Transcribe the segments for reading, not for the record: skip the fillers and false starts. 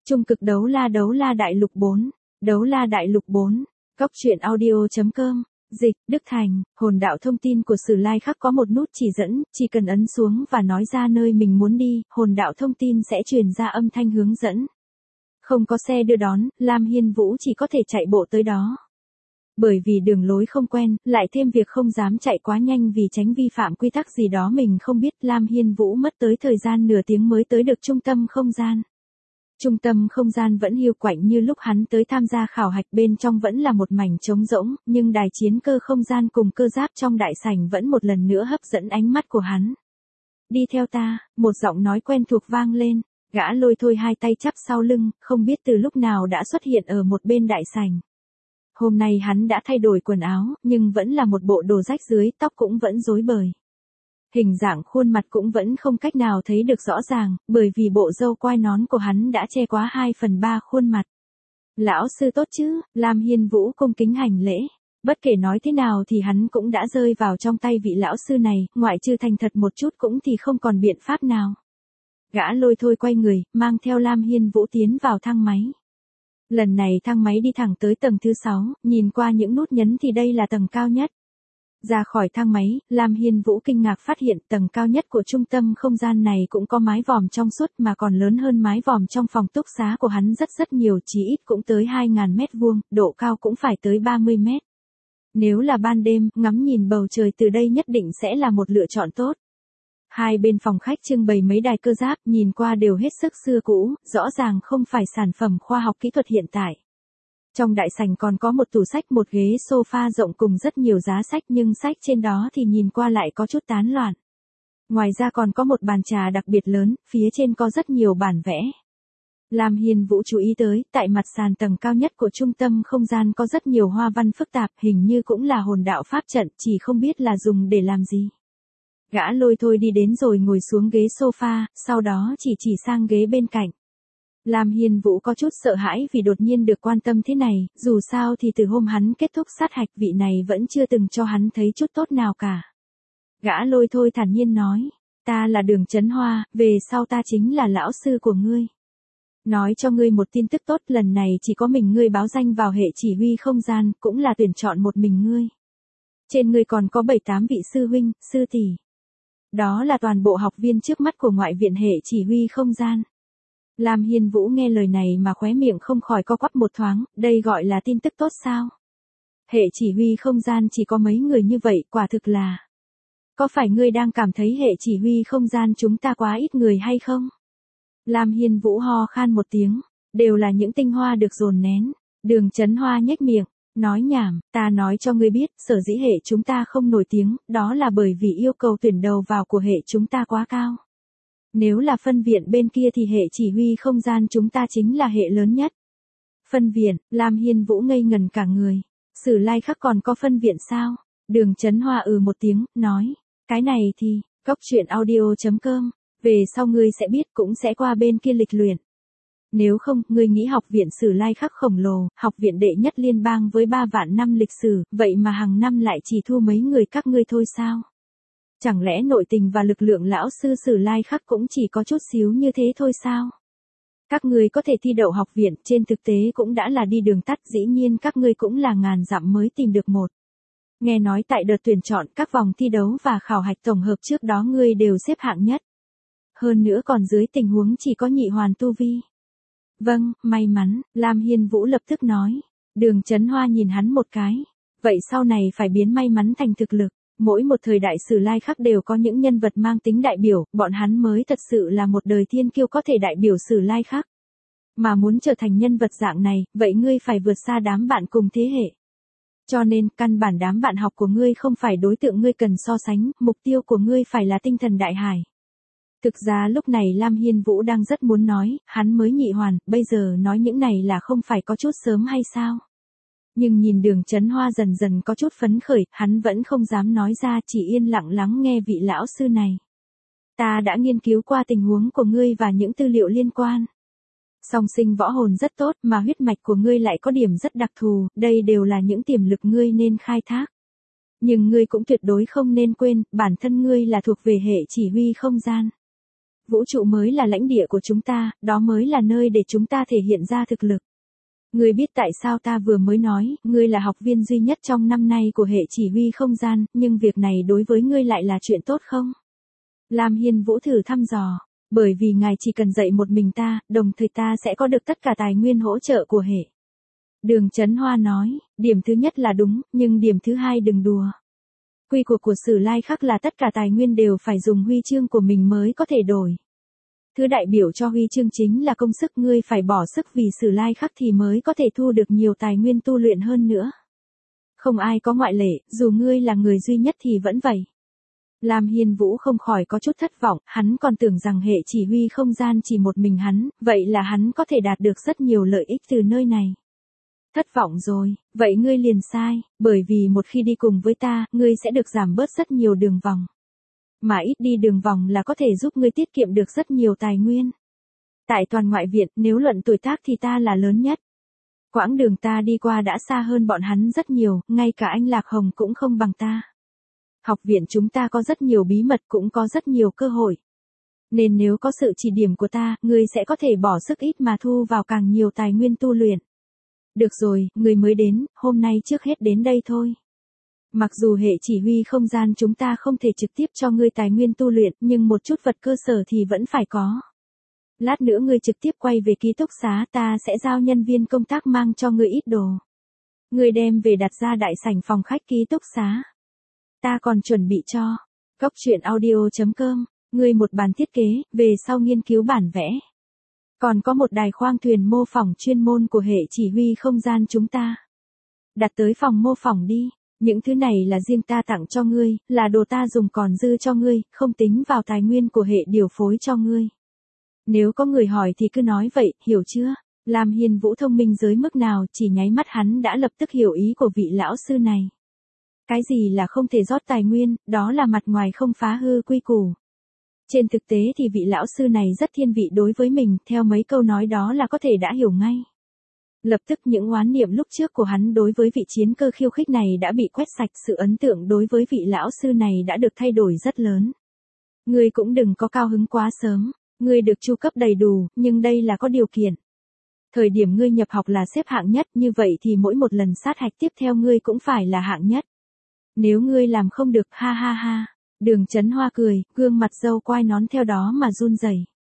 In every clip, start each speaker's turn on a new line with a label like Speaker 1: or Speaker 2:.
Speaker 1: Trung cực đấu la đại lục 4. Đấu la đại lục 4. Cóc truyện audio.com. Dịch, Đức Thành, hồn đạo thông tin của Sử Lai Khắc có một nút chỉ dẫn, chỉ cần ấn xuống và nói ra nơi mình muốn đi, hồn đạo thông tin sẽ truyền ra âm thanh hướng dẫn. Không có xe đưa đón, Lam Hiên Vũ chỉ có thể chạy bộ tới đó. Bởi vì đường lối không quen, lại thêm việc không dám chạy quá nhanh vì tránh vi phạm quy tắc gì đó mình không biết, Lam Hiên Vũ mất tới thời gian nửa tiếng mới tới được trung tâm không gian. Trung tâm không gian vẫn hiu quạnh như lúc hắn tới tham gia khảo hạch, bên trong vẫn là một mảnh trống rỗng, nhưng đài chiến cơ không gian cùng cơ giáp trong đại sảnh vẫn một lần nữa hấp dẫn ánh mắt của hắn. Đi theo ta, một giọng nói quen thuộc vang lên, gã Lôi Thôi hai tay chắp sau lưng, không biết từ lúc nào đã xuất hiện ở một bên đại sảnh. Hôm nay hắn đã thay đổi quần áo, nhưng vẫn là một bộ đồ rách dưới, tóc cũng vẫn rối bời. Hình dạng khuôn mặt cũng vẫn không cách nào thấy được rõ ràng, bởi vì bộ râu quai nón của hắn đã che quá 2/3 khuôn mặt. Lão sư tốt chứ, Lam Hiên Vũ cung kính hành lễ. Bất kể nói thế nào thì hắn cũng đã rơi vào trong tay vị lão sư này, ngoại trừ thành thật một chút cũng thì không còn biện pháp nào. Gã Lôi Thôi quay người, mang theo Lam Hiên Vũ tiến vào thang máy. Lần này thang máy đi thẳng tới tầng thứ 6, nhìn qua những nút nhấn thì đây là tầng cao nhất. Ra khỏi thang máy, Lam Hiên Vũ kinh ngạc phát hiện tầng cao nhất của trung tâm không gian này cũng có mái vòm trong suốt mà còn lớn hơn mái vòm trong phòng túc xá của hắn rất nhiều, chí ít cũng tới 2.000 mét vuông, độ cao cũng phải tới 30 mét. Nếu là ban đêm, ngắm nhìn bầu trời từ đây nhất định sẽ là một lựa chọn tốt. Hai bên phòng khách trưng bày mấy đài cơ giáp, nhìn qua đều hết sức xưa cũ, rõ ràng không phải sản phẩm khoa học kỹ thuật hiện tại. Trong đại sảnh còn có một tủ sách, một ghế sofa rộng cùng rất nhiều giá sách, nhưng sách trên đó thì nhìn qua lại có chút tán loạn. Ngoài ra còn có một bàn trà đặc biệt lớn, phía trên có rất nhiều bản vẽ. Lam Hiên Vũ chú ý tới, tại mặt sàn tầng cao nhất của trung tâm không gian có rất nhiều hoa văn phức tạp, hình như cũng là hồn đạo pháp trận, chỉ không biết là dùng để làm gì. Gã Lôi Thôi đi đến rồi ngồi xuống ghế sofa, sau đó chỉ sang ghế bên cạnh. Lam Hiên Vũ có chút sợ hãi vì đột nhiên được quan tâm thế này, dù sao thì từ hôm hắn kết thúc sát hạch vị này vẫn chưa từng cho hắn thấy chút tốt nào cả. Gã Lôi Thôi thản nhiên nói, ta là Đường Chấn Hoa, về sau ta chính là lão sư của ngươi. Nói cho ngươi một tin tức tốt, lần này chỉ có mình ngươi báo danh vào hệ chỉ huy không gian, cũng là tuyển chọn một mình ngươi. Trên ngươi còn có 7-8 vị sư huynh, sư tỷ. Đó là toàn bộ học viên trước mắt của ngoại viện hệ chỉ huy không gian. Lam Hiên Vũ nghe lời này mà khóe miệng không khỏi co quắp một thoáng, đây gọi là tin tức tốt sao? Hệ chỉ huy không gian chỉ có mấy người như vậy, quả thực là... Có phải ngươi đang cảm thấy hệ chỉ huy không gian chúng ta quá ít người hay không? Lam Hiên Vũ ho khan một tiếng, đều là những tinh hoa được dồn nén. Đường Chấn Hoa nhếch miệng, nói nhảm, ta nói cho ngươi biết, sở dĩ hệ chúng ta không nổi tiếng, đó là bởi vì yêu cầu tuyển đầu vào của hệ chúng ta quá cao. Nếu là phân viện bên kia thì hệ chỉ huy không gian chúng ta chính là hệ lớn nhất. Phân viện, Lam Hiên Vũ ngây ngần cả người. Sử Lai Khắc còn có phân viện sao? Đường Chấn Hoa một tiếng, nói. Cái này thì, cóc truyện audio.com. Về sau ngươi sẽ biết, cũng sẽ qua bên kia lịch luyện. Nếu không, ngươi nghĩ học viện Sử Lai Khắc khổng lồ, học viện đệ nhất liên bang với 3 vạn năm lịch sử, vậy mà hàng năm lại chỉ thu mấy người các ngươi thôi sao? Chẳng lẽ nội tình và lực lượng lão sư Sử Lai Khắc cũng chỉ có chút xíu như thế thôi sao? Các ngươi có thể thi đậu học viện, trên thực tế cũng đã là đi đường tắt, dĩ nhiên các ngươi cũng là ngàn dặm mới tìm được một. Nghe nói tại đợt tuyển chọn các vòng thi đấu và khảo hạch tổng hợp trước đó ngươi đều xếp hạng nhất. Hơn nữa còn dưới tình huống chỉ có nhị hoàn tu vi. Vâng, may mắn, Lam Hiên Vũ lập tức nói. Đường Chấn Hoa nhìn hắn một cái. Vậy sau này phải biến may mắn thành thực lực. Mỗi một thời đại Sử Lai Khắc đều có những nhân vật mang tính đại biểu, bọn hắn mới thật sự là một đời thiên kiêu có thể đại biểu Sử Lai Khắc. Mà muốn trở thành nhân vật dạng này, vậy ngươi phải vượt xa đám bạn cùng thế hệ. Cho nên, căn bản đám bạn học của ngươi không phải đối tượng ngươi cần so sánh, mục tiêu của ngươi phải là tinh thần đại hải. Thực ra lúc này Lam Hiên Vũ đang rất muốn nói, hắn mới nhị hoàn, bây giờ nói những này là không phải có chút sớm hay sao? Nhưng nhìn Đường Chấn Hoa dần dần có chút phấn khởi, hắn vẫn không dám nói ra, chỉ yên lặng lắng nghe vị lão sư này. Ta đã nghiên cứu qua tình huống của ngươi và những tư liệu liên quan. Song sinh võ hồn rất tốt mà huyết mạch của ngươi lại có điểm rất đặc thù, đây đều là những tiềm lực ngươi nên khai thác. Nhưng ngươi cũng tuyệt đối không nên quên, bản thân ngươi là thuộc về hệ chỉ huy không gian. Vũ trụ mới là lãnh địa của chúng ta, đó mới là nơi để chúng ta thể hiện ra thực lực. Ngươi biết tại sao ta vừa mới nói, ngươi là học viên duy nhất trong năm nay của hệ chỉ huy không gian, nhưng việc này đối với ngươi lại là chuyện tốt không? Lam Hiên Vũ thử thăm dò, bởi vì ngài chỉ cần dạy một mình ta, đồng thời ta sẽ có được tất cả tài nguyên hỗ trợ của hệ. Đường Chấn Hoa nói, điểm thứ nhất là đúng, nhưng điểm thứ hai đừng đùa. Quy củ của Sử Lai Khắc là tất cả tài nguyên đều phải dùng huy chương của mình mới có thể đổi. Thứ đại biểu cho huy chương chính là công sức, ngươi phải bỏ sức vì Sử Lai Khắc thì mới có thể thu được nhiều tài nguyên tu luyện hơn nữa. Không ai có ngoại lệ, dù ngươi là người duy nhất thì vẫn vậy. Lam Hiên Vũ không khỏi có chút thất vọng, hắn còn tưởng rằng hệ chỉ huy không gian chỉ một mình hắn, vậy là hắn có thể đạt được rất nhiều lợi ích từ nơi này. Thất vọng rồi, vậy ngươi liền sai, bởi vì một khi đi cùng với ta, ngươi sẽ được giảm bớt rất nhiều đường vòng. Mà ít đi đường vòng là có thể giúp ngươi tiết kiệm được rất nhiều tài nguyên. Tại toàn ngoại viện, nếu luận tuổi tác thì ta là lớn nhất. Quãng đường ta đi qua đã xa hơn bọn hắn rất nhiều, ngay cả anh Lạc Hồng cũng không bằng ta. Học viện chúng ta có rất nhiều bí mật, cũng có rất nhiều cơ hội. Nên nếu có sự chỉ điểm của ta, ngươi sẽ có thể bỏ sức ít mà thu vào càng nhiều tài nguyên tu luyện. Được rồi, ngươi mới đến, hôm nay trước hết đến đây thôi. Mặc dù hệ chỉ huy không gian chúng ta không thể trực tiếp cho ngươi tài nguyên tu luyện, nhưng một chút vật cơ sở thì vẫn phải có. Lát nữa ngươi trực tiếp quay về ký túc xá, ta sẽ giao nhân viên công tác mang cho ngươi ít đồ. Ngươi đem về đặt ra đại sảnh phòng khách ký túc xá. Ta còn chuẩn bị cho Cốc Truyện Audio.com, ngươi một bàn thiết kế, về sau nghiên cứu bản vẽ. Còn có một đài khoang thuyền mô phỏng chuyên môn của hệ chỉ huy không gian chúng ta. Đặt tới phòng mô phỏng đi, những thứ này là riêng ta tặng cho ngươi, là đồ ta dùng còn dư cho ngươi, không tính vào tài nguyên của hệ điều phối cho ngươi. Nếu có người hỏi thì cứ nói vậy, hiểu chưa? Lam Hiên Vũ thông minh tới mức nào, chỉ nháy mắt hắn đã lập tức hiểu ý của vị lão sư này. Cái gì là không thể rót tài nguyên, đó là mặt ngoài không phá hư quy củ. Trên thực tế thì vị lão sư này rất thiên vị đối với mình, theo mấy câu nói đó là có thể đã hiểu ngay. Lập tức những oán niệm lúc trước của hắn đối với vị chiến cơ khiêu khích này đã bị quét sạch, sự ấn tượng đối với vị lão sư này đã được thay đổi rất lớn. Ngươi cũng đừng có cao hứng quá sớm, ngươi được chu cấp đầy đủ, nhưng đây là có điều kiện. Thời điểm ngươi nhập học là xếp hạng nhất, như vậy thì mỗi một lần sát hạch tiếp theo ngươi cũng phải là hạng nhất. Nếu ngươi làm không được, ha ha ha. Đường Chấn Hoa cười, gương mặt râu quai nón theo đó mà run rẩy.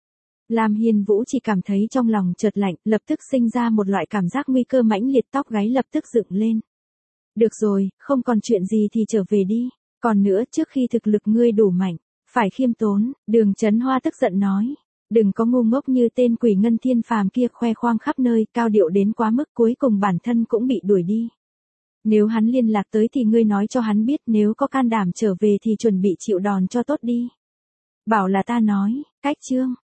Speaker 1: Lam Hiên Vũ chỉ cảm thấy trong lòng chợt lạnh, lập tức sinh ra một loại cảm giác nguy cơ mãnh liệt, tóc gáy lập tức dựng lên. Được rồi, không còn chuyện gì thì trở về đi. Còn nữa, trước khi thực lực ngươi đủ mạnh, phải khiêm tốn, Đường Chấn Hoa tức giận nói. Đừng có ngu ngốc như tên quỷ ngân thiên phàm kia khoe khoang khắp nơi, cao điệu đến quá mức, cuối cùng bản thân cũng bị đuổi đi. Nếu hắn liên lạc tới thì ngươi nói cho hắn biết, nếu có can đảm trở về thì chuẩn bị chịu đòn cho tốt đi. Bảo là ta nói, cách chương.